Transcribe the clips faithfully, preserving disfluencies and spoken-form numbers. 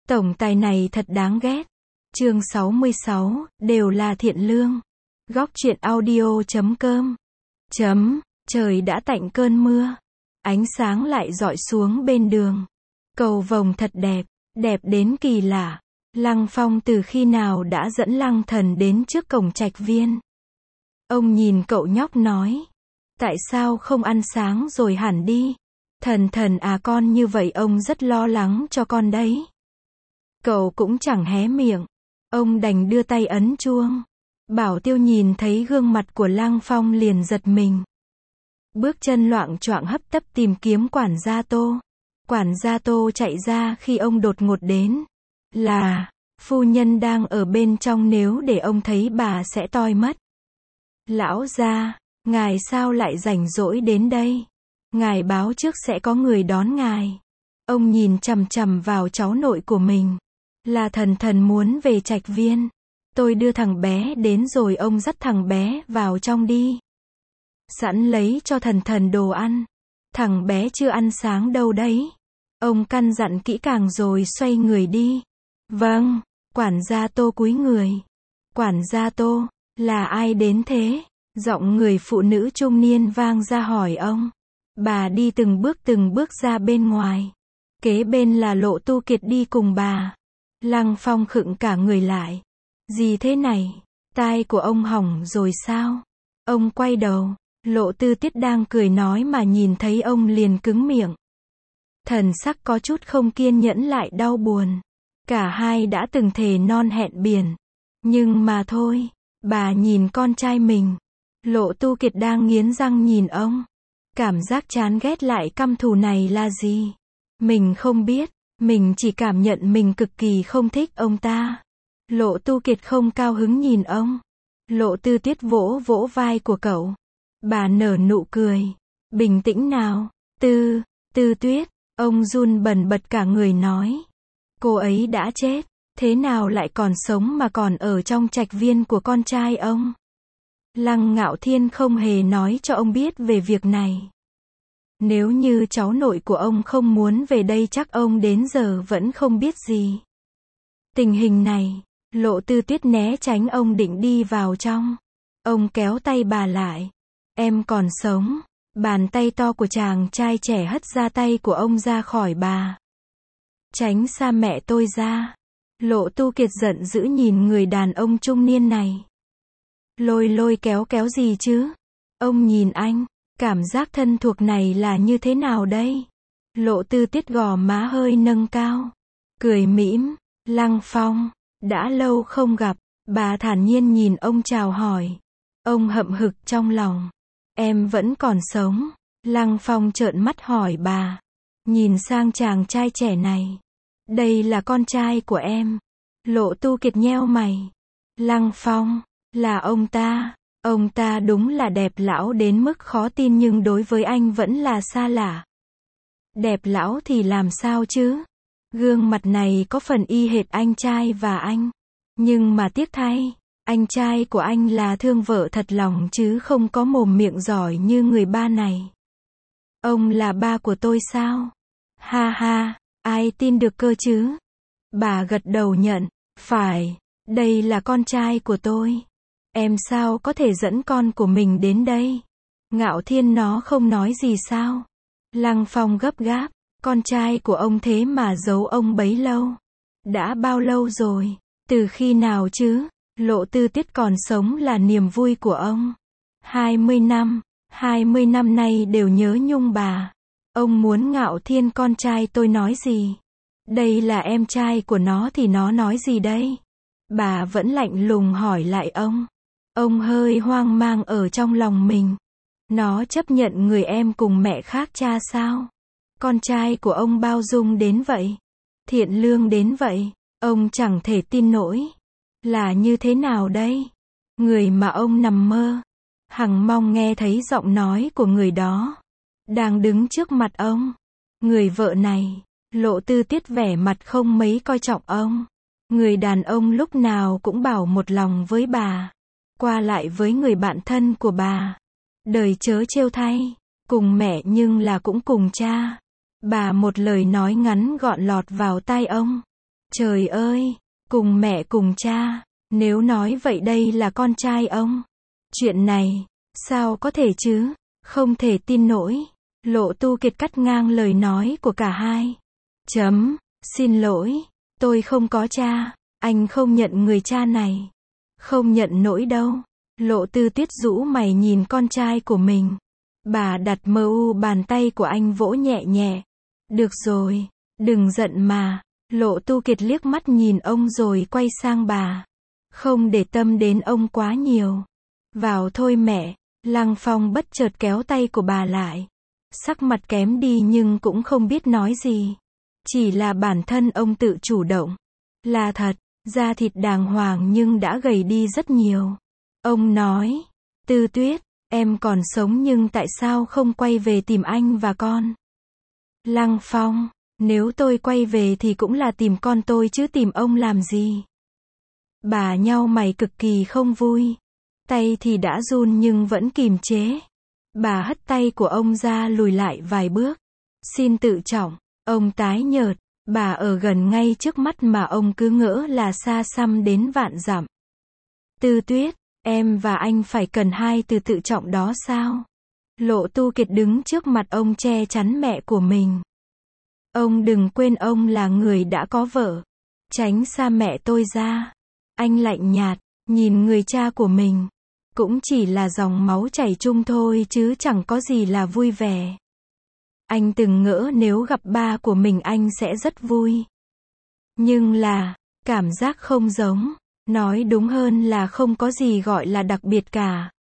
Tổng tài này thật đáng ghét. Chương sáu mươi sáu, đều là thiện lương. Góc truyện audio chấm com. Chấm, trời đã tạnh cơn mưa. Ánh sáng lại rọi xuống bên đường. Cầu vồng thật đẹp, đẹp đến kỳ lạ. Lăng Phong từ khi nào đã dẫn Lăng Thần đến trước cổng trạch viên. Ông nhìn cậu nhóc nói. Tại sao không ăn sáng rồi hẳn đi? Thần thần à, con như vậy ông rất lo lắng cho con đấy. Cậu cũng chẳng hé miệng. Ông đành đưa tay ấn chuông. Bảo Tiêu nhìn thấy gương mặt của Lăng Phong liền giật mình. Bước chân loạng choạng hấp tấp tìm kiếm quản gia Tô. Quản gia Tô chạy ra khi ông đột ngột đến. Là, phu nhân đang ở bên trong, nếu để ông thấy bà sẽ toi mất. Lão gia, ngài sao lại rảnh rỗi đến đây? Ngài báo trước sẽ có người đón ngài. Ông nhìn chằm chằm vào cháu nội của mình. Là thần thần muốn về trạch viên. Tôi đưa thằng bé đến rồi ông dắt thằng bé vào trong đi. Sẵn lấy cho thần thần đồ ăn. Thằng bé chưa ăn sáng đâu đấy. Ông căn dặn kỹ càng rồi xoay người đi. Vâng, quản gia Tô cúi người. Quản gia Tô, là ai đến thế? Giọng người phụ nữ trung niên vang ra hỏi ông. Bà đi từng bước từng bước ra bên ngoài. Kế bên là Lộ Tu Kiệt đi cùng bà. Lăng Phong khựng cả người lại. Gì thế này? Tai của ông hỏng rồi sao? Ông quay đầu. Lộ Tư Tiết đang cười nói mà nhìn thấy ông liền cứng miệng. Thần sắc có chút không kiên nhẫn lại đau buồn. Cả hai đã từng thề non hẹn biển. Nhưng mà thôi, bà nhìn con trai mình. Lộ Tu Kiệt đang nghiến răng nhìn ông. Cảm giác chán ghét lại căm thù này là gì? Mình không biết, mình chỉ cảm nhận mình cực kỳ không thích ông ta. Lộ Tu Kiệt không cao hứng nhìn ông. Lộ Tư Tiết vỗ vỗ vai của cậu. Bà nở nụ cười. Bình tĩnh nào, Tư, Tư Tuyết. Ông run bần bật cả người nói. Cô ấy đã chết, thế nào lại còn sống mà còn ở trong trạch viên của con trai ông? Lăng Ngạo Thiên không hề nói cho ông biết về việc này. Nếu như cháu nội của ông không muốn về đây chắc ông đến giờ vẫn không biết gì. Tình hình này, Lộ Tư Tuyết né tránh ông định đi vào trong. Ông kéo tay bà lại. Em còn sống. Bàn tay to của chàng trai trẻ hất ra tay của ông ra khỏi bà. Tránh xa mẹ tôi ra. Lộ Tu Kiệt giận dữ nhìn người đàn ông trung niên này. Lôi lôi kéo kéo gì chứ? Ông nhìn anh, cảm giác thân thuộc này là như thế nào đây? Lộ Tư Tiết gò má hơi nâng cao. Cười mỉm, Lăng Phong, đã lâu không gặp. Bà thản nhiên nhìn ông chào hỏi. Ông hậm hực trong lòng. Em vẫn còn sống. Lăng Phong trợn mắt hỏi bà. Nhìn sang chàng trai trẻ này. Đây là con trai của em. Lộ Tu Kiệt nheo mày. Lăng Phong, là ông ta. Ông ta đúng là đẹp lão đến mức khó tin nhưng đối với anh vẫn là xa lạ. Đẹp lão thì làm sao chứ? Gương mặt này có phần y hệt anh trai và anh. Nhưng mà tiếc thay, anh trai của anh là thương vợ thật lòng chứ không có mồm miệng giỏi như người ba này. Ông là ba của tôi sao? Ha ha, ai tin được cơ chứ? Bà gật đầu nhận, phải, đây là con trai của tôi. Em sao có thể dẫn con của mình đến đây? Ngạo Thiên nó không nói gì sao? Lăng Phong gấp gáp, con trai của ông thế mà giấu ông bấy lâu. Đã bao lâu rồi? Từ khi nào chứ? Lộ Tư Tiết còn sống là niềm vui của ông. hai mươi năm, hai mươi năm nay đều nhớ nhung bà. Ông muốn Ngạo Thiên con trai tôi nói gì? Đây là em trai của nó thì nó nói gì đây? Bà vẫn lạnh lùng hỏi lại ông. Ông hơi hoang mang ở trong lòng mình. Nó chấp nhận người em cùng mẹ khác cha sao? Con trai của ông bao dung đến vậy? Thiện lương đến vậy? Ông chẳng thể tin nổi. Là như thế nào đây? Người mà ông nằm mơ. Hằng mong nghe thấy giọng nói của người đó. Đang đứng trước mặt ông. Người vợ này. Lộ Tư Tiết vẻ mặt không mấy coi trọng ông. Người đàn ông lúc nào cũng bảo một lòng với bà. Qua lại với người bạn thân của bà. Đời chớ trêu thay. Cùng mẹ nhưng là cũng cùng cha. Bà một lời nói ngắn gọn lọt vào tai ông. Trời ơi, cùng mẹ cùng cha, nếu nói vậy đây là con trai ông. Chuyện này, sao có thể chứ, không thể tin nổi. Lộ Tu Kiệt cắt ngang lời nói của cả hai. Chấm, xin lỗi, tôi không có cha, anh không nhận người cha này. Không nhận nổi đâu. Lộ Tư Tuyết rũ mày nhìn con trai của mình. Bà đặt mờ u bàn tay của anh vỗ nhẹ nhẹ. Được rồi, đừng giận mà. Lộ Tu Kiệt liếc mắt nhìn ông rồi quay sang bà. Không để tâm đến ông quá nhiều. Vào thôi mẹ. Lăng Phong bất chợt kéo tay của bà lại. Sắc mặt kém đi nhưng cũng không biết nói gì. Chỉ là bản thân ông tự chủ động. Là thật, da thịt đàng hoàng nhưng đã gầy đi rất nhiều. Ông nói, Tư Tuyết, em còn sống nhưng tại sao không quay về tìm anh và con? Lăng Phong, nếu tôi quay về thì cũng là tìm con tôi chứ tìm ông làm gì? Bà nhau mày cực kỳ không vui. Tay thì đã run nhưng vẫn kìm chế. Bà hất tay của ông ra lùi lại vài bước. Xin tự trọng, ông tái nhợt. Bà ở gần ngay trước mắt mà ông cứ ngỡ là xa xăm đến vạn dặm. Tư Tuyết, em và anh phải cần hai từ tự trọng đó sao? Lộ Tu Kiệt đứng trước mặt ông che chắn mẹ của mình. Ông đừng quên ông là người đã có vợ. Tránh xa mẹ tôi ra. Anh lạnh nhạt, nhìn người cha của mình. Cũng chỉ là dòng máu chảy chung thôi chứ chẳng có gì là vui vẻ. Anh từng ngỡ nếu gặp ba của mình anh sẽ rất vui. Nhưng là, cảm giác không giống. Nói đúng hơn là không có gì gọi là đặc biệt cả.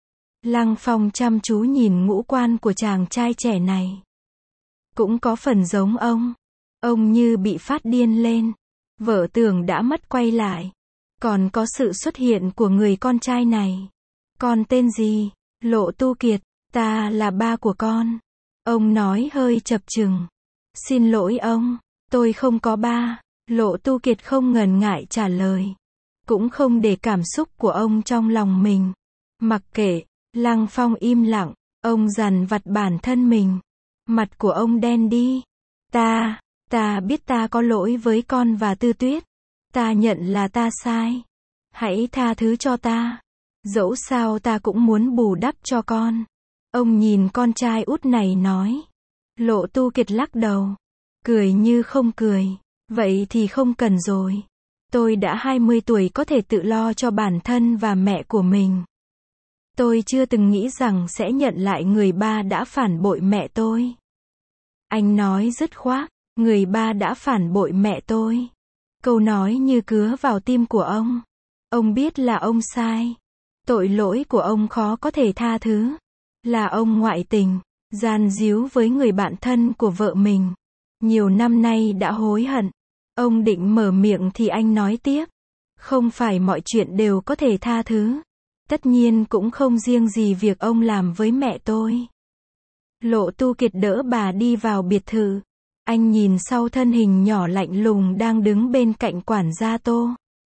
Lăng Phong chăm chú nhìn ngũ quan của chàng trai trẻ này. Cũng có phần giống ông. Ông như bị phát điên lên. Vợ tưởng đã mất quay lại. Còn có sự xuất hiện của người con trai này. Con tên gì? Lộ Tu Kiệt, ta là ba của con. Ông nói hơi chập chừng. Xin lỗi ông, tôi không có ba. Lộ Tu Kiệt không ngần ngại trả lời. Cũng không để cảm xúc của ông trong lòng mình. Mặc kệ, Lăng Phong im lặng, ông dằn vặt bản thân mình. Mặt của ông đen đi. Ta, ta biết ta có lỗi với con và Tư Tuyết. Ta nhận là ta sai. Hãy tha thứ cho ta. Dẫu sao ta cũng muốn bù đắp cho con. Ông nhìn con trai út này nói. Lộ Tu Kiệt lắc đầu. Cười như không cười. Vậy thì không cần rồi. Tôi đã hai mươi tuổi có thể tự lo cho bản thân và mẹ của mình. Tôi chưa từng nghĩ rằng sẽ nhận lại người ba đã phản bội mẹ tôi. Anh nói dứt khoát. Người ba đã phản bội mẹ tôi. Câu nói như cứa vào tim của ông. Ông biết là ông sai. Tội lỗi của ông khó có thể tha thứ. Là ông ngoại tình, gian díu với người bạn thân của vợ mình. Nhiều năm nay đã hối hận. Ông định mở miệng thì anh nói tiếp. Không phải mọi chuyện đều có thể tha thứ. Tất nhiên cũng không riêng gì việc ông làm với mẹ tôi. Lộ Tu Kiệt đỡ bà đi vào biệt thự. Anh nhìn sau thân hình nhỏ lạnh lùng đang đứng bên cạnh quản gia Tô.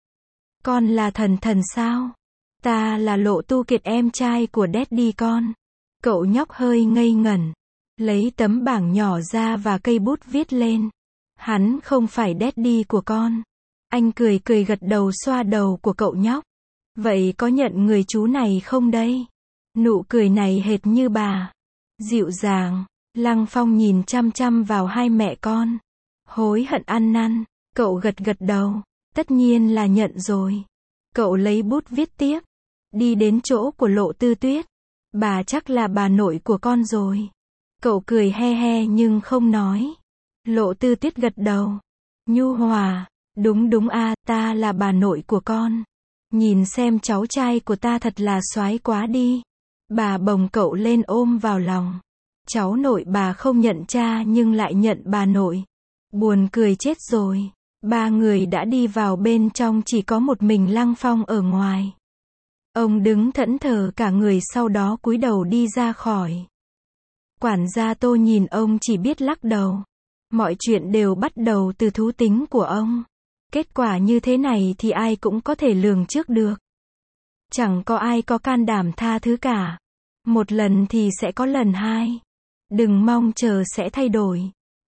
Con là Thần Thần sao? Ta là Lộ Tu Kiệt em trai của Daddy con. Cậu nhóc hơi ngây ngẩn. Lấy tấm bảng nhỏ ra và cây bút viết lên. Hắn không phải Daddy của con. Anh cười cười gật đầu xoa đầu của cậu nhóc. Vậy có nhận người chú này không đây? Nụ cười này hệt như bà. Dịu dàng. Lăng Phong nhìn chăm chăm vào hai mẹ con. Hối hận ăn năn. Cậu gật gật đầu. Tất nhiên là nhận rồi. Cậu lấy bút viết tiếp. Đi đến chỗ của Lộ Tư Tuyết. Bà chắc là bà nội của con rồi. Cậu cười he he nhưng không nói. Lộ Tư Tuyết gật đầu. Nhu hòa. Đúng đúng a, ta là bà nội của con. Nhìn xem cháu trai của ta thật là soái quá đi. Bà bồng cậu lên ôm vào lòng. Cháu nội bà không nhận cha nhưng lại nhận bà nội. Buồn cười chết rồi. Ba người đã đi vào bên trong, chỉ có một mình Lăng Phong ở ngoài. Ông đứng thẫn thờ cả người, sau đó cúi đầu đi ra khỏi. Quản gia Tô nhìn ông chỉ biết lắc đầu. Mọi chuyện đều bắt đầu từ thú tính của ông. Kết quả như thế này thì ai cũng có thể lường trước được. Chẳng có ai có can đảm tha thứ cả. Một lần thì sẽ có lần hai. Đừng mong chờ sẽ thay đổi.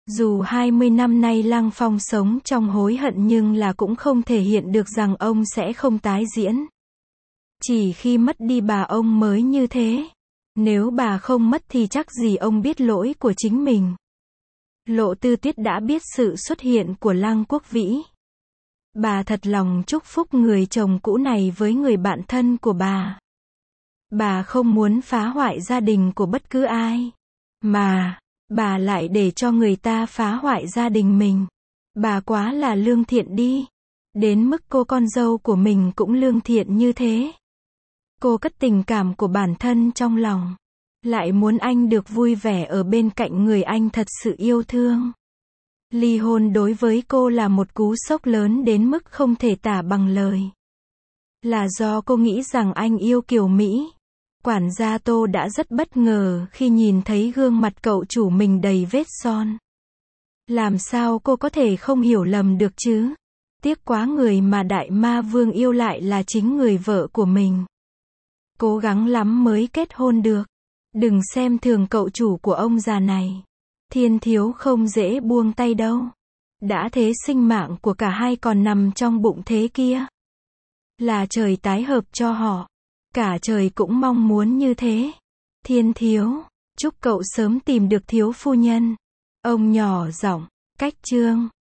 Dù hai mươi năm nay Lăng Phong sống trong hối hận nhưng là cũng không thể hiện được rằng ông sẽ không tái diễn. Chỉ khi mất đi bà ông mới như thế. Nếu bà không mất thì chắc gì ông biết lỗi của chính mình. Lộ Tư Tuyết đã biết sự xuất hiện của Lăng Quốc Vĩ. Bà thật lòng chúc phúc người chồng cũ này với người bạn thân của bà. Bà không muốn phá hoại gia đình của bất cứ ai. Mà, bà lại để cho người ta phá hoại gia đình mình. Bà quá là lương thiện đi. Đến mức cô con dâu của mình cũng lương thiện như thế. Cô cất tình cảm của bản thân trong lòng. Lại muốn anh được vui vẻ ở bên cạnh người anh thật sự yêu thương. Ly hôn đối với cô là một cú sốc lớn đến mức không thể tả bằng lời. Là do cô nghĩ rằng anh yêu Kiều Mỹ. Quản gia Tô đã rất bất ngờ khi nhìn thấy gương mặt cậu chủ mình đầy vết son. Làm sao cô có thể không hiểu lầm được chứ? Tiếc quá, người mà Đại Ma Vương yêu lại là chính người vợ của mình. Cố gắng lắm mới kết hôn được. Đừng xem thường cậu chủ của ông già này. Thiên Thiếu không dễ buông tay đâu. Đã thế sinh mạng của cả hai còn nằm trong bụng thế kia. Là trời tái hợp cho họ. Cả trời cũng mong muốn như thế. Thiên Thiếu, chúc cậu sớm tìm được thiếu phu nhân. Ông nhỏ giọng, cách chương.